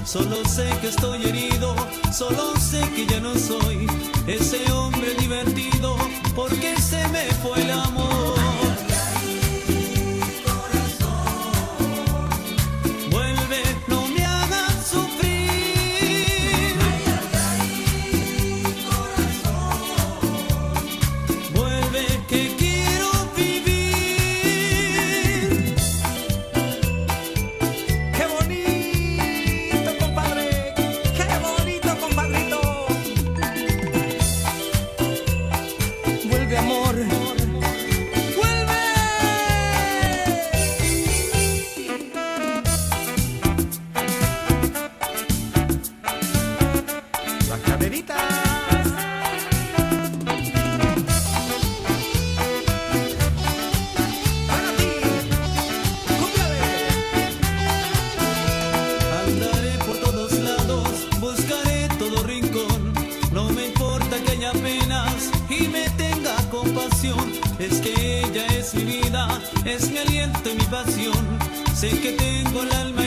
Solo sé que estoy herido, solo sé que ya no soy ese hombre divertido, porque se me fue el amor. Vuelve, no me hagas sufrir. Vuelve, que quiero vivir. ¡Qué bonito, compadre! ¡Qué bonito, compadrito! Vuelve, amor. ¡Vuelve! Las caderitas. Para ti. ¡Cúmplale! Andaré por todos lados, buscaré todo rincón. No me importa que haya penas y me tenga compasión. Es que ella es mi vida, es mi aliento y mi pasión. Sé que tengo el alma